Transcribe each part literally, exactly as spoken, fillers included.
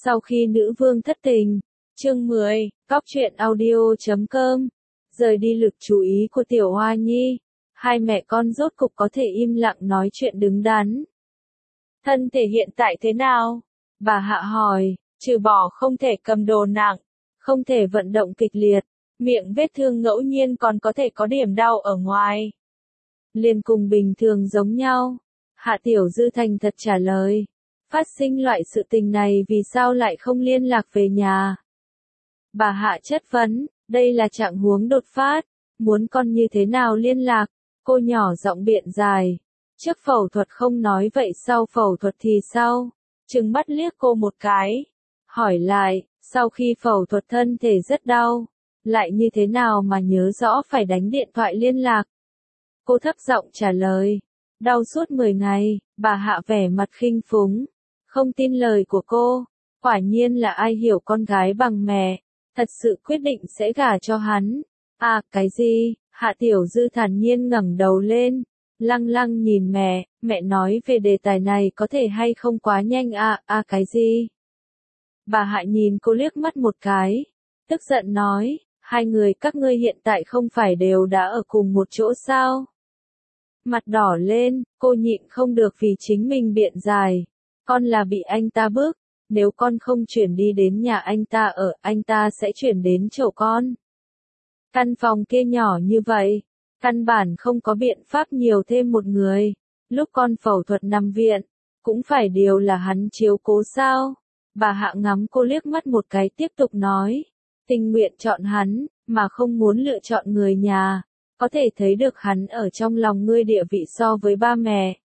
Sau khi nữ vương thất tình, chương mười, cóc truyện audio chấm com, rời đi lực chú ý của Tiểu Hoa Nhi, hai mẹ con rốt cục có thể im lặng nói chuyện đứng đắn. Thân thể hiện tại thế nào? Bà Hạ hỏi, trừ bỏ không thể cầm đồ nặng, không thể vận động kịch liệt, miệng vết thương ngẫu nhiên còn có thể có điểm đau ở ngoài. Liền cùng bình thường giống nhau. Hạ Tiểu Dư thành thật trả lời. Phát sinh loại sự tình này vì sao lại không liên lạc về nhà? Bà Hạ chất vấn, đây là trạng huống đột phát, muốn con như thế nào liên lạc? Cô nhỏ giọng biện dài. Trước phẫu thuật không nói vậy sau phẫu thuật thì sao? Trừng mắt liếc cô một cái. Hỏi lại, sau khi phẫu thuật thân thể rất đau, lại như thế nào mà nhớ rõ phải đánh điện thoại liên lạc? Cô thấp giọng trả lời. Đau suốt mười ngày, bà Hạ vẻ mặt khinh phúng. Không tin lời của cô. Quả nhiên là ai hiểu con gái bằng mẹ. Thật sự quyết định sẽ gả cho hắn. À, cái gì? Hạ Tiểu Dư thản nhiên ngẩng đầu lên. Lăng lăng nhìn mẹ, mẹ nói về đề tài này có thể hay không quá nhanh à, à cái gì? Bà Hạ nhìn cô liếc mắt một cái. Tức giận nói, hai người các ngươi hiện tại không phải đều đã ở cùng một chỗ sao? Mặt đỏ lên, cô nhịn không được vì chính mình biện dài. Con là bị anh ta bức, nếu con không chuyển đi đến nhà anh ta ở, anh ta sẽ chuyển đến chỗ con. Căn phòng kia nhỏ như vậy, căn bản không có biện pháp nhiều thêm một người. Lúc con phẫu thuật nằm viện, cũng phải điều là hắn chiếu cố sao. Bà Hạ ngắm cô liếc mắt một cái tiếp tục nói. Tình nguyện chọn hắn, mà không muốn lựa chọn người nhà. Có thể thấy được hắn ở trong lòng ngươi địa vị so với ba mẹ.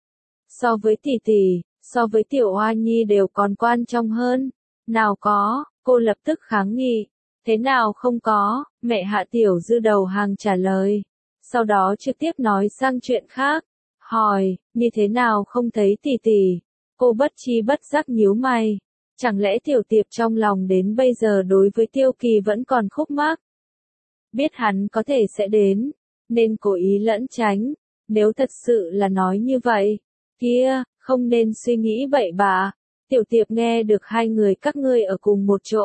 So với tỷ tỷ, so với Tiểu Hoa Nhi đều còn quan trọng hơn. Nào có, cô lập tức kháng nghị. Thế nào không có, mẹ Hạ Tiểu Dư đầu hàng trả lời. Sau đó trực tiếp nói sang chuyện khác. Hỏi, như thế nào không thấy tỷ tỷ? Cô bất chi bất giác nhíu mày. Chẳng lẽ Tiểu Tiệp trong lòng đến bây giờ đối với Tiêu Kỳ vẫn còn khúc mắc? Biết hắn có thể sẽ đến, nên cố ý lẫn tránh. Nếu thật sự là nói như vậy, kia, không nên suy nghĩ bậy bạ. Tiểu Tiệp nghe được hai người các ngươi ở cùng một chỗ.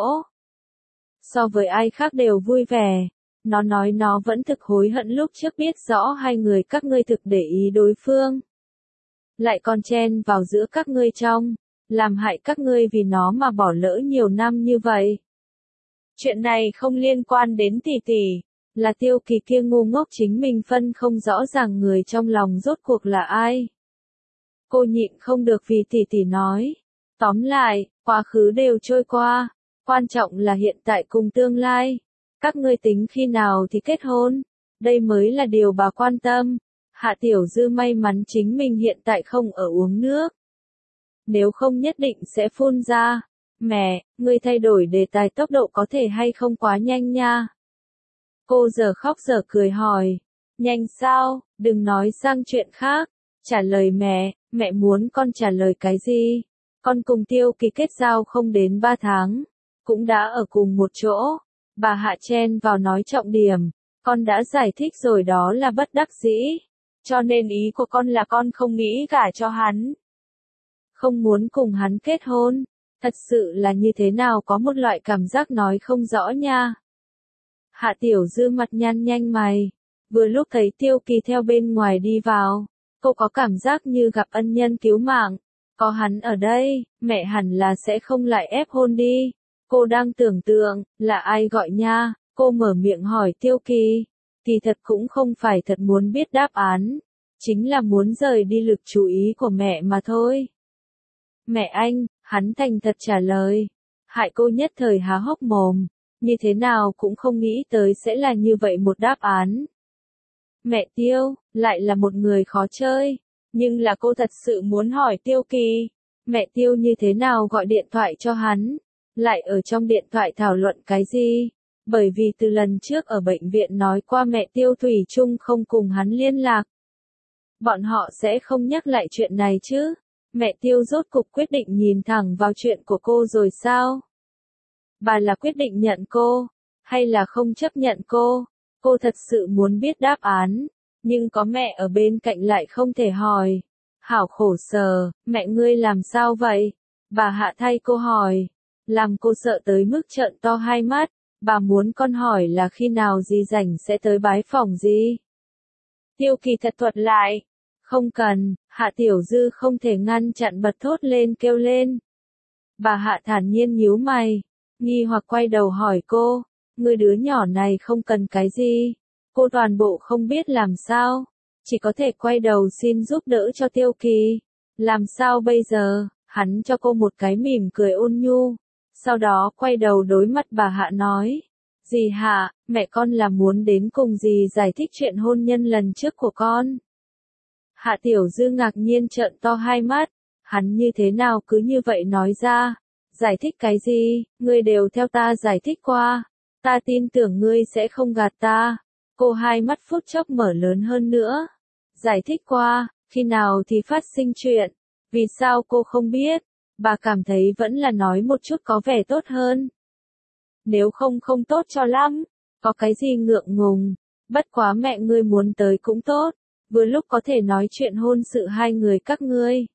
So với ai khác đều vui vẻ. Nó nói nó vẫn thực hối hận lúc trước biết rõ hai người các ngươi thực để ý đối phương. Lại còn chen vào giữa các ngươi trong, làm hại các ngươi vì nó mà bỏ lỡ nhiều năm như vậy. Chuyện này không liên quan đến tỷ tỷ, là Tiêu Kỳ kia ngu ngốc chính mình phân không rõ ràng người trong lòng rốt cuộc là ai. Cô nhịn không được vì tỷ tỷ nói. Tóm lại, quá khứ đều trôi qua, quan trọng là hiện tại cùng tương lai. Các ngươi tính khi nào thì kết hôn, đây mới là điều bà quan tâm. Hạ Tiểu Dư may mắn chính mình hiện tại không ở uống nước. Nếu không nhất định sẽ phun ra. Mẹ, ngươi thay đổi đề tài tốc độ có thể hay không quá nhanh nha. Cô giờ khóc giờ cười hỏi. Nhanh sao, đừng nói sang chuyện khác. Trả lời mẹ, mẹ muốn con trả lời cái gì? Con cùng Tiêu Kỳ kết giao không đến ba tháng. Cũng đã ở cùng một chỗ. Bà Hạ chen vào nói trọng điểm. Con đã giải thích rồi đó là bất đắc dĩ. Cho nên ý của con là con không nghĩ gả cho hắn. Không muốn cùng hắn kết hôn. Thật sự là như thế nào có một loại cảm giác nói không rõ nha. Hạ Tiểu Dư mặt nhăn nhanh mày. Vừa lúc thấy Tiêu Kỳ theo bên ngoài đi vào. Cô có cảm giác như gặp ân nhân cứu mạng. Có hắn ở đây, mẹ hẳn là sẽ không lại ép hôn đi. Cô đang tưởng tượng, là ai gọi nha. Cô mở miệng hỏi Tiêu Kỳ. Kỳ thật cũng không phải thật muốn biết đáp án. Chính là muốn rời đi lực chú ý của mẹ mà thôi. Mẹ anh, hắn thành thật trả lời. Hại cô nhất thời há hốc mồm. Như thế nào cũng không nghĩ tới sẽ là như vậy một đáp án. Mẹ Tiêu, lại là một người khó chơi. Nhưng là cô thật sự muốn hỏi Tiêu Kỳ. Mẹ Tiêu như thế nào gọi điện thoại cho hắn? Lại ở trong điện thoại thảo luận cái gì? Bởi vì từ lần trước ở bệnh viện nói qua mẹ Tiêu thủy chung không cùng hắn liên lạc. Bọn họ sẽ không nhắc lại chuyện này chứ? Mẹ Tiêu rốt cục quyết định nhìn thẳng vào chuyện của cô rồi sao? Bà là quyết định nhận cô, hay là không chấp nhận cô? Cô thật sự muốn biết đáp án, nhưng có mẹ ở bên cạnh lại không thể hỏi. Hảo khổ sở, mẹ ngươi làm sao vậy? Bà Hạ thay cô hỏi. làm cô sợ tới mức trợn to hai mắt. Bà muốn con hỏi là khi nào dì rảnh sẽ tới bái phỏng dì. Tiêu Kỳ thật thuật lại. Không cần, Hạ Tiểu Dư không thể ngăn chặn bật thốt lên kêu lên. Bà Hạ thản nhiên nhíu mày, nghi hoặc quay đầu hỏi cô, người đứa nhỏ này không cần cái gì. Cô toàn bộ không biết làm sao, chỉ có thể quay đầu xin giúp đỡ cho Tiêu Kỳ. Làm sao bây giờ, hắn cho cô một cái mỉm cười ôn nhu, sau đó quay đầu đối mặt bà Hạ nói, dì Hạ, mẹ con là muốn đến cùng dì giải thích chuyện hôn nhân lần trước của con. Hạ Tiểu Dư ngạc nhiên trợn to hai mắt, hắn như thế nào cứ như vậy nói ra, giải thích cái gì, ngươi đều theo ta giải thích qua, ta tin tưởng ngươi sẽ không gạt ta. Cô hai mắt phút chốc mở lớn hơn nữa. Giải thích qua, khi nào thì phát sinh chuyện, vì sao cô không biết, bà cảm thấy vẫn là nói một chút có vẻ tốt hơn. Nếu không không tốt cho lắm, có cái gì ngượng ngùng, bất quá mẹ ngươi muốn tới cũng tốt, vừa lúc có thể nói chuyện hôn sự hai người các ngươi.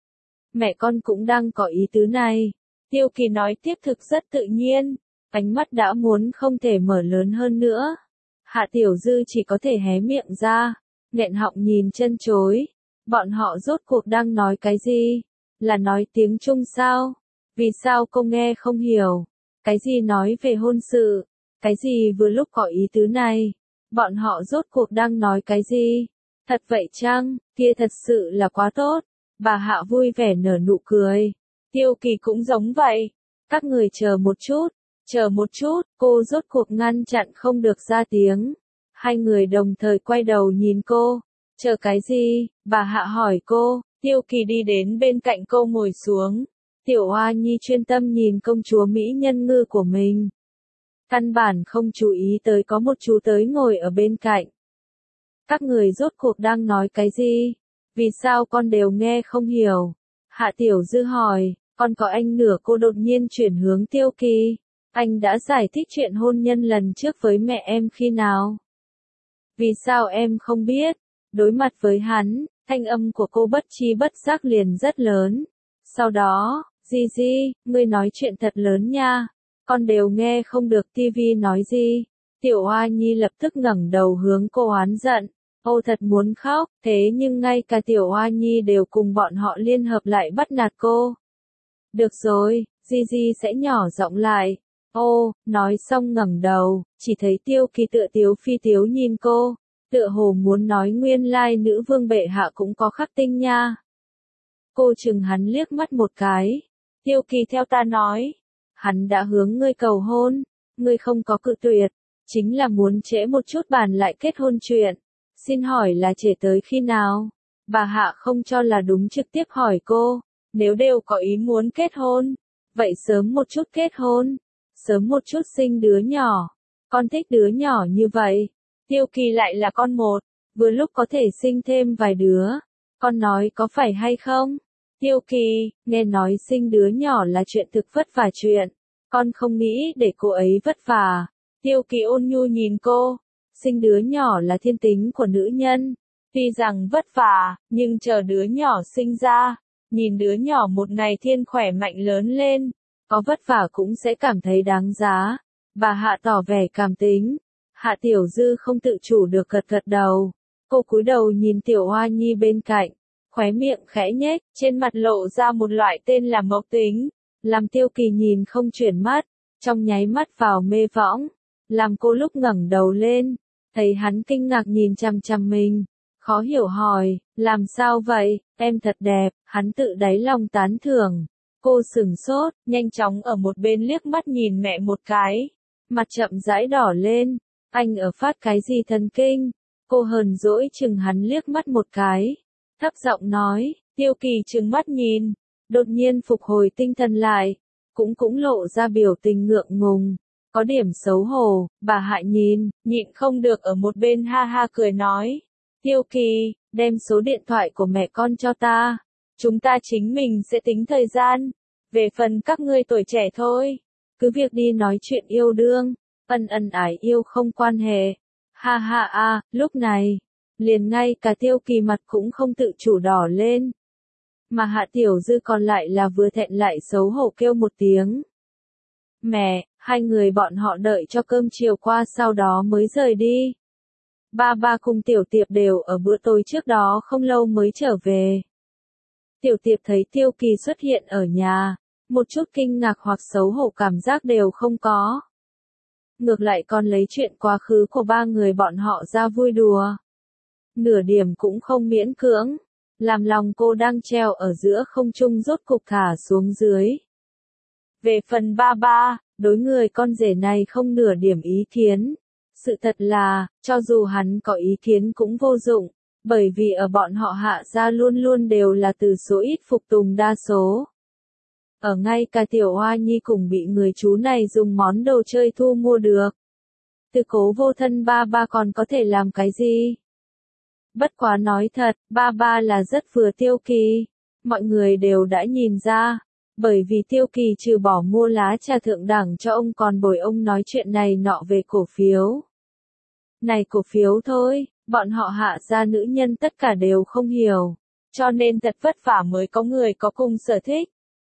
Mẹ con cũng đang có ý tứ này. Tiêu Kỳ nói tiếp thực rất tự nhiên, ánh mắt đã muốn không thể mở lớn hơn nữa. Hạ Tiểu Dư chỉ có thể hé miệng ra, nghẹn họng nhìn chân chối. Bọn họ rốt cuộc đang nói cái gì? Là nói tiếng Trung sao? Vì sao cô nghe không hiểu? Cái gì nói về hôn sự? Cái gì vừa lúc có ý tứ này? Bọn họ rốt cuộc đang nói cái gì? Thật vậy chăng? Kia thật sự là quá tốt. Bà Hạ vui vẻ nở nụ cười. Tiêu Kỳ cũng giống vậy. Các người chờ một chút. Chờ một chút, cô rốt cuộc ngăn chặn không được ra tiếng. Hai người đồng thời quay đầu nhìn cô. Chờ cái gì? Bà Hạ hỏi cô. Tiêu Kỳ đi đến bên cạnh cô ngồi xuống. Tiểu Hoa Nhi chuyên tâm nhìn công chúa Mỹ Nhân Ngư của mình. Căn bản không chú ý tới có một chú tới ngồi ở bên cạnh. Các người rốt cuộc đang nói cái gì? Vì sao con đều nghe không hiểu? Hạ Tiểu Dư hỏi, con có anh nửa cô đột nhiên chuyển hướng Tiêu Kỳ. Anh đã giải thích chuyện hôn nhân lần trước với mẹ em khi nào? Vì sao em không biết? Đối mặt với hắn, thanh âm của cô bất chi bất giác liền rất lớn. Sau đó, Di Di, ngươi nói chuyện thật lớn nha. Con đều nghe không được tivi nói gì. Tiểu Hoa Nhi lập tức ngẩng đầu hướng cô oán giận. Ô thật muốn khóc, thế nhưng ngay cả Tiểu Hoa Nhi đều cùng bọn họ liên hợp lại bắt nạt cô. Được rồi, Di Di sẽ nhỏ giọng lại. Ô, nói xong ngẩng đầu, chỉ thấy Tiêu Kỳ tựa tiếu phi tiếu nhìn cô, tựa hồ muốn nói nguyên lai nữ vương bệ hạ cũng có khắc tinh nha. Cô chừng hắn liếc mắt một cái. Tiêu Kỳ theo ta nói, hắn đã hướng ngươi cầu hôn, ngươi không có cự tuyệt, chính là muốn trễ một chút bàn lại kết hôn chuyện. Xin hỏi là trễ tới khi nào? Bà Hạ không cho là đúng trực tiếp hỏi cô, nếu đều có ý muốn kết hôn, vậy sớm một chút kết hôn, sớm một chút sinh đứa nhỏ. Con thích đứa nhỏ như vậy. Tiêu Kỳ lại là con một, vừa lúc có thể sinh thêm vài đứa. Con nói có phải hay không? Tiêu Kỳ, nghe nói sinh đứa nhỏ là chuyện thực vất vả chuyện. Con không nghĩ để cô ấy vất vả. Tiêu Kỳ ôn nhu nhìn cô. Sinh đứa nhỏ là thiên tính của nữ nhân. Tuy rằng vất vả, nhưng chờ đứa nhỏ sinh ra, nhìn đứa nhỏ một ngày thiên khỏe mạnh lớn lên, có vất vả cũng sẽ cảm thấy đáng giá. Bà Hạ tỏ vẻ cảm tính. Hạ Tiểu Dư không tự chủ được gật gật đầu. Cô cúi đầu nhìn Tiểu Hoa Nhi bên cạnh, khóe miệng khẽ nhếch, trên mặt lộ ra một loại tên là mộc tính, làm Tiêu Kỳ nhìn không chuyển mắt, trong nháy mắt vào mê võng, làm cô lúc ngẩng đầu lên, thấy hắn kinh ngạc nhìn chằm chằm mình, khó hiểu hỏi, làm sao vậy, em thật đẹp, hắn tự đáy lòng tán thưởng. Cô sửng sốt, nhanh chóng ở một bên liếc mắt nhìn mẹ một cái, mặt chậm rãi đỏ lên, anh ở phát cái gì thần kinh? Cô hờn dỗi chừng hắn liếc mắt một cái, thấp giọng nói. Tiêu Kỳ trừng mắt nhìn, đột nhiên phục hồi tinh thần lại, cũng cũng lộ ra biểu tình ngượng ngùng, có điểm xấu hổ. Bà Hạ nhìn, nhịn không được ở một bên ha ha cười nói, Tiêu Kỳ, đem số điện thoại của mẹ con cho ta, chúng ta chính mình sẽ tính thời gian, về phần các ngươi tuổi trẻ thôi, cứ việc đi nói chuyện yêu đương, ân ân ái yêu không quan hệ. Ha ha a, lúc này, liền ngay cả Tiêu Kỳ mặt cũng không tự chủ đỏ lên. Mà Hạ Tiểu Dư còn lại là vừa thẹn lại xấu hổ kêu một tiếng. Mẹ, hai người bọn họ đợi cho cơm chiều qua sau đó mới rời đi. Ba ba cùng Tiểu Tiệp đều ở bữa tối trước đó không lâu mới trở về. Tiểu Tiệp thấy Tiêu Kỳ xuất hiện ở nhà, một chút kinh ngạc hoặc xấu hổ cảm giác đều không có. Ngược lại còn lấy chuyện quá khứ của ba người bọn họ ra vui đùa. Nửa điểm cũng không miễn cưỡng, làm lòng cô đang treo ở giữa không trung rốt cục thả xuống dưới. Về phần ba ba, đối người con rể này không nửa điểm ý kiến. Sự thật là, cho dù hắn có ý kiến cũng vô dụng, bởi vì ở bọn họ Hạ gia luôn luôn đều là từ số ít phục tùng đa số. Ở ngay cả Tiểu Hoa Nhi cũng bị người chú này dùng món đồ chơi thu mua được. Từ Cố vô thân ba ba còn có thể làm cái gì? Bất quá nói thật, ba ba là rất vừa Tiêu Kỳ. Mọi người đều đã nhìn ra, bởi vì Tiêu Kỳ trừ bỏ mua lá trà thượng đẳng cho ông còn bồi ông nói chuyện này nọ về cổ phiếu. Này cổ phiếu thôi, bọn họ Hạ gia nữ nhân tất cả đều không hiểu, cho nên thật vất vả mới có người có cùng sở thích.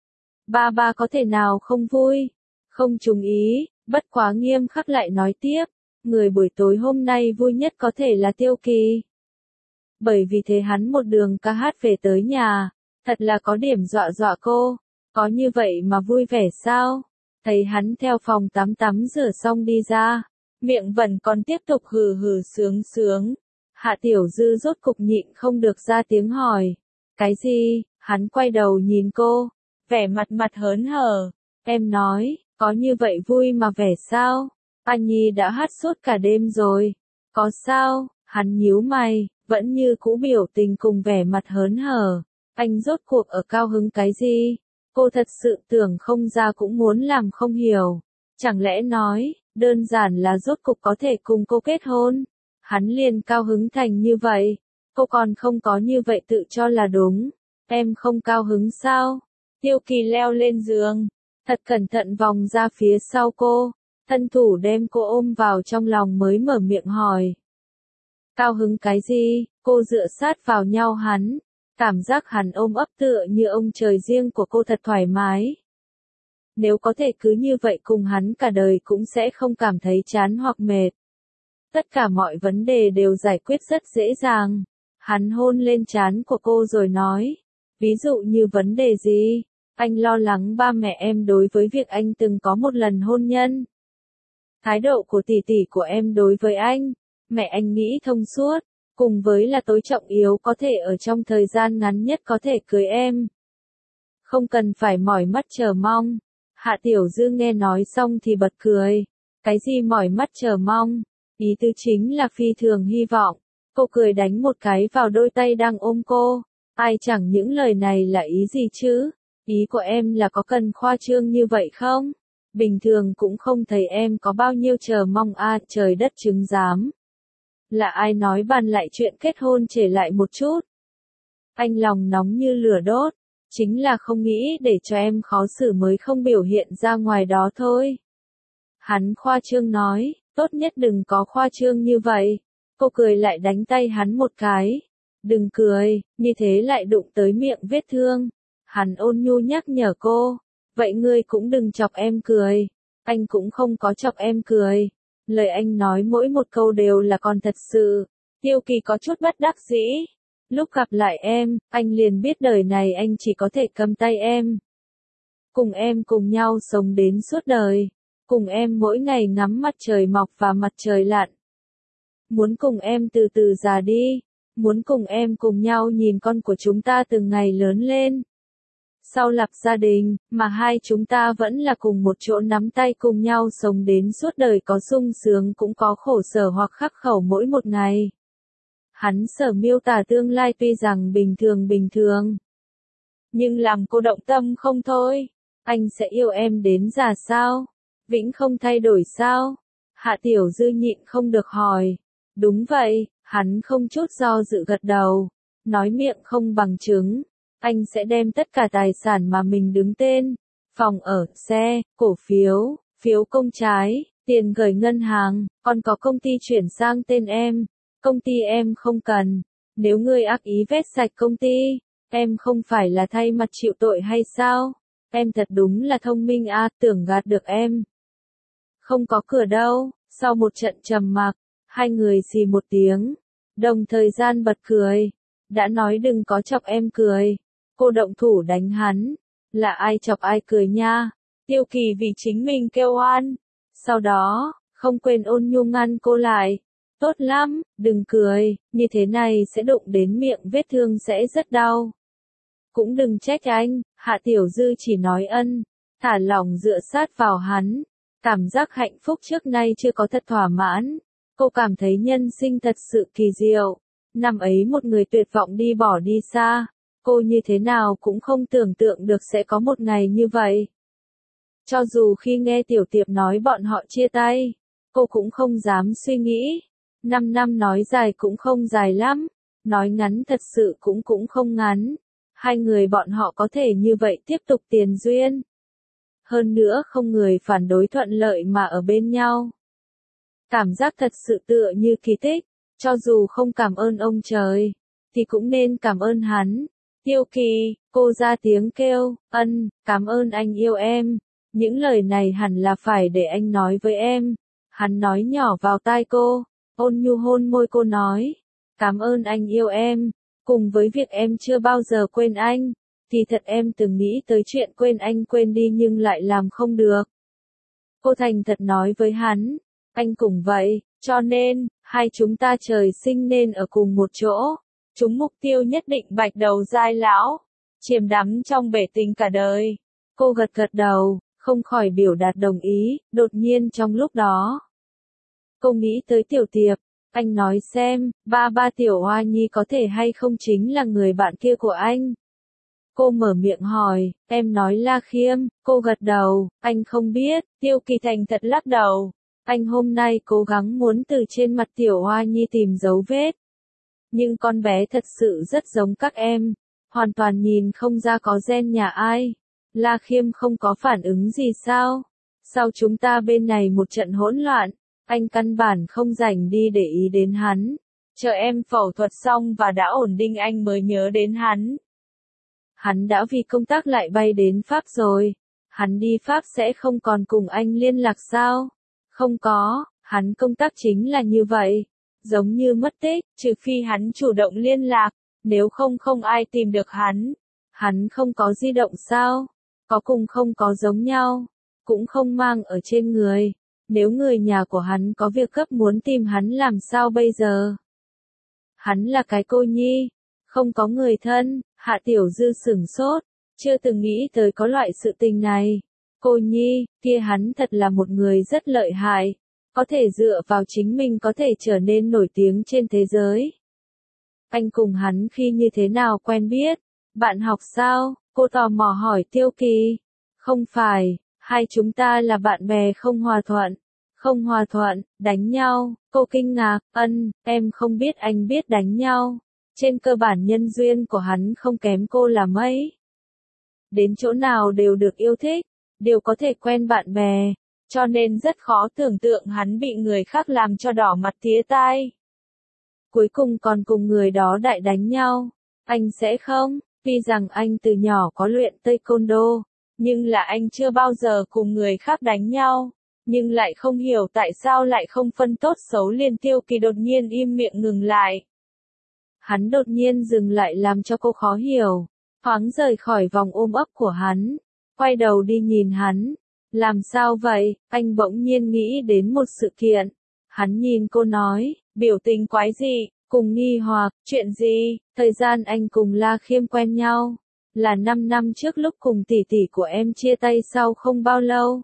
Ba ba có thể nào không vui, không trùng ý, bất quá nghiêm khắc lại nói tiếp, người buổi tối hôm nay vui nhất có thể là Tiêu Kỳ. Bởi vì thế hắn một đường ca hát về tới nhà, thật là có điểm dọa dọa cô, có như vậy mà vui vẻ sao? Thấy hắn theo phòng tắm tắm rửa xong đi ra, miệng vẫn còn tiếp tục hừ hừ sướng sướng. Hạ Tiểu Dư rốt cục nhịn không được ra tiếng hỏi, cái gì? Hắn quay đầu nhìn cô, vẻ mặt mặt hớn hở, em nói, có như vậy vui mà vẻ sao? Anh Nhi đã hát suốt cả đêm rồi, có sao? Hắn nhíu mày, vẫn như cũ biểu tình cùng vẻ mặt hớn hở, anh rốt cuộc ở cao hứng cái gì? Cô thật sự tưởng không ra cũng muốn làm không hiểu, chẳng lẽ nói, đơn giản là rốt cục có thể cùng cô kết hôn? Hắn liền cao hứng thành như vậy, cô còn không có như vậy tự cho là đúng, em không cao hứng sao? Tiêu Kỳ leo lên giường, thật cẩn thận vòng ra phía sau cô, thân thủ đem cô ôm vào trong lòng mới mở miệng hỏi. Cao hứng cái gì? Cô dựa sát vào nhau hắn, cảm giác hắn ôm ấp tựa như ông trời riêng của cô thật thoải mái. Nếu có thể cứ như vậy cùng hắn cả đời cũng sẽ không cảm thấy chán hoặc mệt. Tất cả mọi vấn đề đều giải quyết rất dễ dàng. Hắn hôn lên trán của cô rồi nói, ví dụ như vấn đề gì? Anh lo lắng ba mẹ em đối với việc anh từng có một lần hôn nhân. Thái độ của tỷ tỷ của em đối với anh, mẹ anh nghĩ thông suốt, cùng với là tối trọng yếu có thể ở trong thời gian ngắn nhất có thể cưới em. Không cần phải mỏi mắt chờ mong. Hạ Tiểu Dư nghe nói xong thì bật cười. Cái gì mỏi mắt chờ mong? Ý tứ chính là phi thường hy vọng. Cô cười đánh một cái vào đôi tay đang ôm cô. Ai chẳng những lời này là ý gì chứ? Ý của em là có cần khoa trương như vậy không? Bình thường cũng không thấy em có bao nhiêu chờ mong a à, trời đất chứng giám. Là ai nói bàn lại chuyện kết hôn trễ lại một chút? Anh lòng nóng như lửa đốt, chính là không nghĩ để cho em khó xử mới không biểu hiện ra ngoài đó thôi. Hắn khoa trương nói, tốt nhất đừng có khoa trương như vậy. Cô cười lại đánh tay hắn một cái. Đừng cười, như thế lại đụng tới miệng vết thương. Hắn ôn nhu nhắc nhở cô, vậy ngươi cũng đừng chọc em cười. Anh cũng không có chọc em cười. Lời anh nói mỗi một câu đều là còn thật sự. Tiêu Kỳ có chút bất đắc dĩ. Lúc gặp lại em, anh liền biết đời này anh chỉ có thể cầm tay em. Cùng em cùng nhau sống đến suốt đời. Cùng em mỗi ngày ngắm mặt trời mọc và mặt trời lặn. Muốn cùng em từ từ già đi. Muốn cùng em cùng nhau nhìn con của chúng ta từng ngày lớn lên. Sau lập gia đình, mà hai chúng ta vẫn là cùng một chỗ nắm tay cùng nhau sống đến suốt đời, có sung sướng cũng có khổ sở hoặc khắc khẩu mỗi một ngày. Hắn sở miêu tả tương lai tuy rằng bình thường bình thường, nhưng làm cô động tâm không thôi. Anh sẽ yêu em đến già sao? Vĩnh không thay đổi sao? Hạ Tiểu Dư nhịn không được hỏi. Đúng vậy, hắn không chút do dự gật đầu, nói miệng không bằng chứng. Anh sẽ đem tất cả tài sản mà mình đứng tên, phòng ở, xe, cổ phiếu, phiếu công trái, tiền gửi ngân hàng, còn có công ty chuyển sang tên em. Công ty em không cần. Nếu ngươi ác ý vét sạch công ty, em không phải là thay mặt chịu tội hay sao? em thật đúng là thông minh a, tưởng gạt được em. Không có cửa đâu. Sau một trận trầm mặc, hai người xì một tiếng, đồng thời gian bật cười. Đã nói đừng có chọc em cười. Cô động thủ đánh hắn. Là ai chọc ai cười nha. Tiêu Kỳ vì chính mình kêu oan. Sau đó, không quên ôn nhu ngăn cô lại. Tốt lắm, đừng cười, như thế này sẽ đụng đến miệng vết thương sẽ rất đau. Cũng đừng trách anh, Hạ Tiểu Dư chỉ nói ân, thả lỏng dựa sát vào hắn. Cảm giác hạnh phúc trước nay chưa có thật thỏa mãn. Cô cảm thấy nhân sinh thật sự kỳ diệu. Năm ấy một người tuyệt vọng đi bỏ đi xa. Cô như thế nào cũng không tưởng tượng được sẽ có một ngày như vậy. Cho dù khi nghe Tiểu Tiệp nói bọn họ chia tay, cô cũng không dám suy nghĩ. Năm năm nói dài cũng không dài lắm, nói ngắn thật sự cũng cũng không ngắn. Hai người bọn họ có thể như vậy tiếp tục tiền duyên. Hơn nữa không người phản đối thuận lợi mà ở bên nhau. Cảm giác thật sự tựa như kỳ tích, cho dù không cảm ơn ông trời, thì cũng nên cảm ơn hắn. Tiêu Kỳ, cô ra tiếng kêu, ân, cảm ơn anh yêu em. Những lời này hẳn là phải để anh nói với em. Hắn nói nhỏ vào tai cô, ôn nhu hôn môi cô nói, cảm ơn anh yêu em. Cùng với việc em chưa bao giờ quên anh, thì thật em từng nghĩ tới chuyện quên anh quên đi nhưng lại làm không được. Cô thành thật nói với hắn, anh cũng vậy, cho nên, hai chúng ta trời sinh nên ở cùng một chỗ. Chúng mục tiêu nhất định bạch đầu dai lão, chiêm đắm trong bể tình cả đời. Cô gật gật đầu, không khỏi biểu đạt đồng ý, đột nhiên trong lúc đó. Cô nghĩ tới Tiểu Tiệp, anh nói xem, ba ba Tiểu Hoa Nhi có thể hay không chính là người bạn kia của anh. Cô mở miệng hỏi, em nói La Khiêm, cô gật đầu, anh không biết, Tiêu Kỳ thành thật lắc đầu. Anh hôm nay cố gắng muốn từ trên mặt Tiểu Hoa Nhi tìm dấu vết. Nhưng con bé thật sự rất giống các em, hoàn toàn nhìn không ra có gen nhà ai. La Khiêm không có phản ứng gì sao? Sao chúng ta bên này một trận hỗn loạn, anh căn bản không rảnh đi để ý đến hắn. Chờ em phẫu thuật xong và đã ổn định anh mới nhớ đến hắn. Hắn đã vì công tác lại bay đến Pháp rồi. Hắn đi Pháp sẽ không còn cùng anh liên lạc sao? Không có, hắn công tác chính là như vậy. Giống như mất tích, trừ phi hắn chủ động liên lạc, nếu không không ai tìm được hắn. Hắn không có di động sao? Có cùng không có giống nhau, cũng không mang ở trên người. Nếu người nhà của hắn có việc gấp muốn tìm hắn làm sao bây giờ? Hắn là cái cô nhi, không có người thân. Hạ Tiểu Dư sửng sốt, chưa từng nghĩ tới có loại sự tình này. Cô nhi, kia hắn thật là một người rất lợi hại, có thể dựa vào chính mình có thể trở nên nổi tiếng trên thế giới. Anh cùng hắn khi như thế nào quen biết? Bạn học sao? Cô tò mò hỏi Tiêu Kỳ. Không phải, hai chúng ta là bạn bè không hòa thuận. Không hòa thuận, đánh nhau. Cô kinh ngạc, ân, em không biết anh biết đánh nhau. Trên cơ bản nhân duyên của hắn không kém cô là mấy. Đến chỗ nào đều được yêu thích, đều có thể quen bạn bè, cho nên rất khó tưởng tượng hắn bị người khác làm cho đỏ mặt tía tai. Cuối cùng còn cùng người đó đại đánh nhau, anh sẽ không, tuy rằng anh từ nhỏ có luyện taekwondo, nhưng là anh chưa bao giờ cùng người khác đánh nhau, nhưng lại không hiểu tại sao lại không phân tốt xấu liền. Tiêu Kỳ đột nhiên im miệng ngừng lại. Hắn đột nhiên dừng lại làm cho cô khó hiểu, thoáng rời khỏi vòng ôm ấp của hắn, quay đầu đi nhìn hắn. Làm sao vậy? Anh bỗng nhiên nghĩ đến một sự kiện. Hắn nhìn cô nói, biểu tình quái dị, cùng nghi hoặc, chuyện gì? Thời gian anh cùng La Khiêm quen nhau, là năm năm trước lúc cùng tỷ tỷ của em chia tay sau không bao lâu.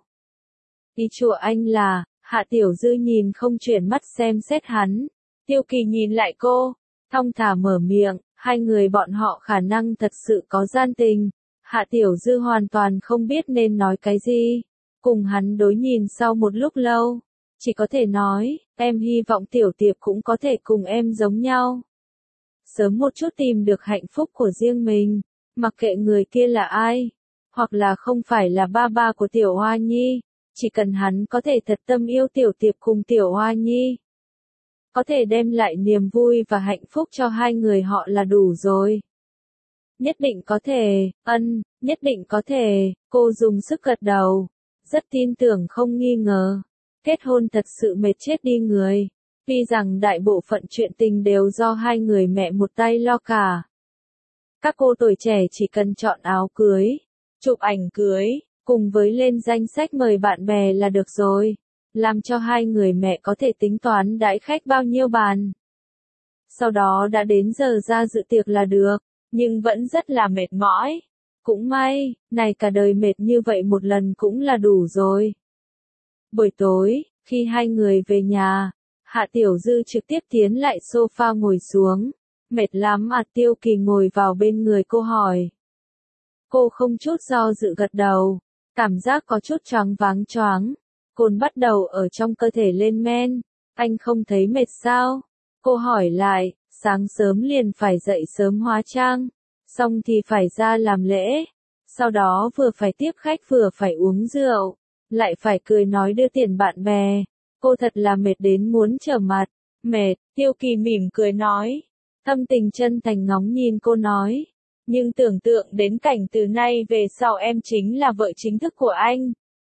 Ý chùa anh là, Hạ Tiểu Dư nhìn không chuyển mắt xem xét hắn. Tiêu Kỳ nhìn lại cô, thong thả mở miệng, hai người bọn họ khả năng thật sự có gian tình. Hạ Tiểu Dư hoàn toàn không biết nên nói cái gì. Cùng hắn đối nhìn sau một lúc lâu, chỉ có thể nói, em hy vọng Tiểu Tiệp cũng có thể cùng em giống nhau. Sớm một chút tìm được hạnh phúc của riêng mình, mặc kệ người kia là ai, hoặc là không phải là ba ba của Tiểu Hoa Nhi, chỉ cần hắn có thể thật tâm yêu Tiểu Tiệp cùng Tiểu Hoa Nhi. Có thể đem lại niềm vui và hạnh phúc cho hai người họ là đủ rồi. Nhất định có thể, ân, Nhất định có thể, cô dùng sức gật đầu. Rất tin tưởng không nghi ngờ. Kết hôn thật sự mệt chết đi người. Tuy rằng đại bộ phận chuyện tình đều do hai người mẹ một tay lo cả. Các cô tuổi trẻ chỉ cần chọn áo cưới, chụp ảnh cưới, cùng với lên danh sách mời bạn bè là được rồi. Làm cho hai người mẹ có thể tính toán đãi khách bao nhiêu bàn. Sau đó đã đến giờ ra dự tiệc là được, nhưng vẫn rất là mệt mỏi. Cũng may, này cả đời mệt như vậy một lần cũng là đủ rồi. Buổi tối, khi hai người về nhà, Hạ Tiểu Dư trực tiếp tiến lại sofa ngồi xuống. Mệt lắm à? Tiêu Kỳ ngồi vào bên người cô hỏi. Cô không chút do dự gật đầu, cảm giác có chút choáng váng choáng. Cồn bắt đầu ở trong cơ thể lên men. Anh không thấy mệt sao? Cô hỏi lại, sáng sớm liền phải dậy sớm hóa trang, xong thì phải ra làm lễ, sau đó vừa phải tiếp khách vừa phải uống rượu, lại phải cười nói đưa tiền bạn bè. Cô thật là mệt đến muốn trở mặt. Mệt, Tiêu Kỳ mỉm cười nói. Thâm tình chân thành ngóng nhìn cô nói. Nhưng tưởng tượng đến cảnh từ nay về sau em chính là vợ chính thức của anh.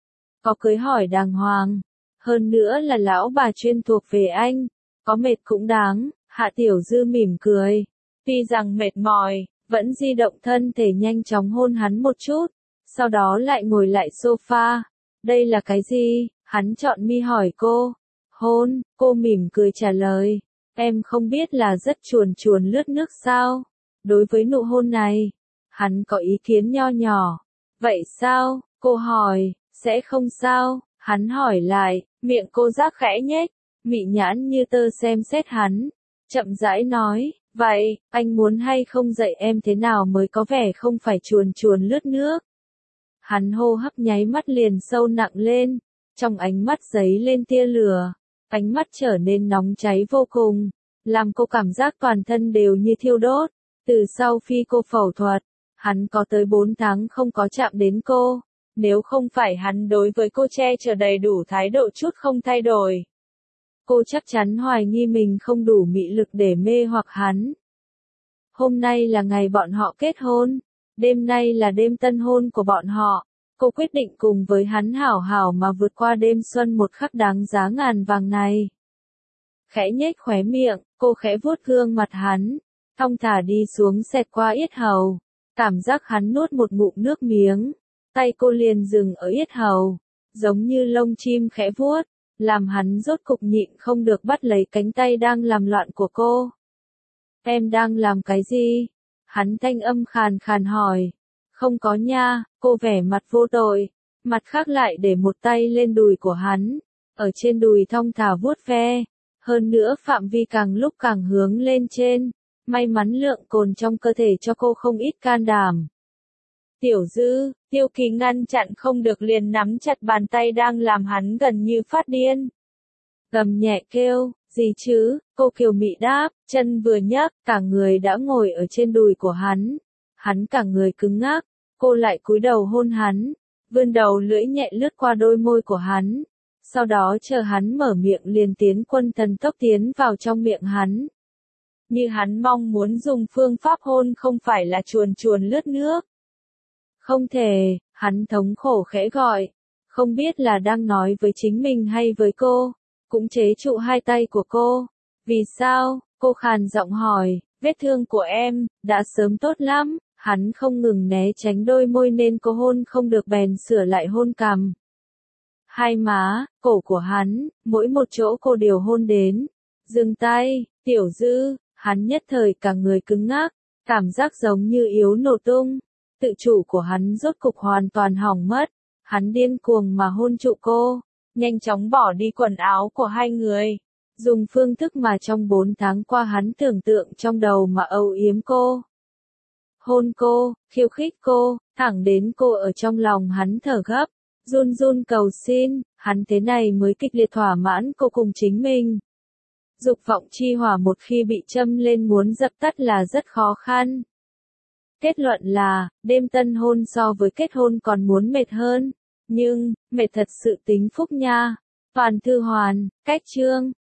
Có cưới hỏi đàng hoàng. Hơn nữa là lão bà chuyên thuộc về anh. Có mệt cũng đáng. Hạ Tiểu Dư mỉm cười. Tuy rằng mệt mỏi, vẫn di động thân thể nhanh chóng hôn hắn một chút. Sau đó lại ngồi lại sofa. Đây là cái gì? Hắn chọn mi hỏi cô. Hôn, cô mỉm cười trả lời. Em không biết là rất chuồn chuồn lướt nước sao? Đối với nụ hôn này, hắn có ý kiến nho nhỏ. Vậy sao? Cô hỏi. Sẽ không sao? Hắn hỏi lại. Miệng cô giác khẽ nhếch, mị nhãn như tơ xem xét hắn. Chậm rãi nói. Vậy, anh muốn hay không dạy em thế nào mới có vẻ không phải chuồn chuồn lướt nước? Hắn hô hấp nháy mắt liền sâu nặng lên. Trong ánh mắt giấy lên tia lửa. Ánh mắt trở nên nóng cháy vô cùng. Làm cô cảm giác toàn thân đều như thiêu đốt. Từ sau khi cô phẫu thuật, hắn có tới bốn tháng không có chạm đến cô. Nếu không phải hắn đối với cô che chở đầy đủ thái độ chút không thay đổi, cô chắc chắn hoài nghi mình không đủ mị lực để mê hoặc hắn. Hôm nay là ngày bọn họ kết hôn. Đêm nay là đêm tân hôn của bọn họ. Cô quyết định cùng với hắn hảo hảo mà vượt qua đêm xuân một khắc đáng giá ngàn vàng này. Khẽ nhếch khóe miệng, cô khẽ vuốt gương mặt hắn, thong thả đi xuống xẹt qua yết hầu. Cảm giác hắn nuốt một ngụm nước miếng, tay cô liền dừng ở yết hầu, giống như lông chim khẽ vuốt, làm hắn rốt cục nhịn không được bắt lấy cánh tay đang làm loạn của cô. Em đang làm cái gì? Hắn thanh âm khàn khàn hỏi. Không có nha, cô vẻ mặt vô tội, mặt khác lại để một tay lên đùi của hắn, ở trên đùi thong thả vuốt ve, hơn nữa phạm vi càng lúc càng hướng lên trên, may mắn lượng cồn trong cơ thể cho cô không ít can đảm. Tiểu Dư, Tiêu Kỳ ngăn chặn không được liền nắm chặt bàn tay đang làm hắn gần như phát điên. Gầm nhẹ kêu, gì chứ, cô kiều mị đáp, chân vừa nhấc, cả người đã ngồi ở trên đùi của hắn. Hắn cả người cứng ngắc, cô lại cúi đầu hôn hắn, vươn đầu lưỡi nhẹ lướt qua đôi môi của hắn. Sau đó chờ hắn mở miệng liền tiến quân thần tốc tiến vào trong miệng hắn. Như hắn mong muốn dùng phương pháp hôn không phải là chuồn chuồn lướt nước. Không thể, hắn thống khổ khẽ gọi, không biết là đang nói với chính mình hay với cô, cũng chế trụ hai tay của cô. Vì sao? Cô khàn giọng hỏi, vết thương của em, đã sớm tốt lắm. Hắn không ngừng né tránh đôi môi nên cô hôn không được bèn sửa lại hôn cằm. Hai má, cổ của hắn, mỗi một chỗ cô đều hôn đến. Dừng tay, Tiểu Dư, hắn nhất thời cả người cứng ngắc, cảm giác giống như yếu nổ tung. Tự chủ của hắn rốt cục hoàn toàn hỏng mất. Hắn điên cuồng mà hôn trụ cô, nhanh chóng bỏ đi quần áo của hai người. Dùng phương thức mà trong bốn tháng qua hắn tưởng tượng trong đầu mà âu yếm cô. Hôn cô, khiêu khích cô, thẳng đến cô ở trong lòng hắn thở gấp, run run cầu xin, hắn thế này mới kịch liệt thỏa mãn cô cùng chính mình. Dục vọng chi hỏa một khi bị châm lên muốn dập tắt là rất khó khăn. Kết luận là, đêm tân hôn so với kết hôn còn muốn mệt hơn, nhưng, mệt thật sự tính phúc nha. Toàn Thư Hoàn, cách chương.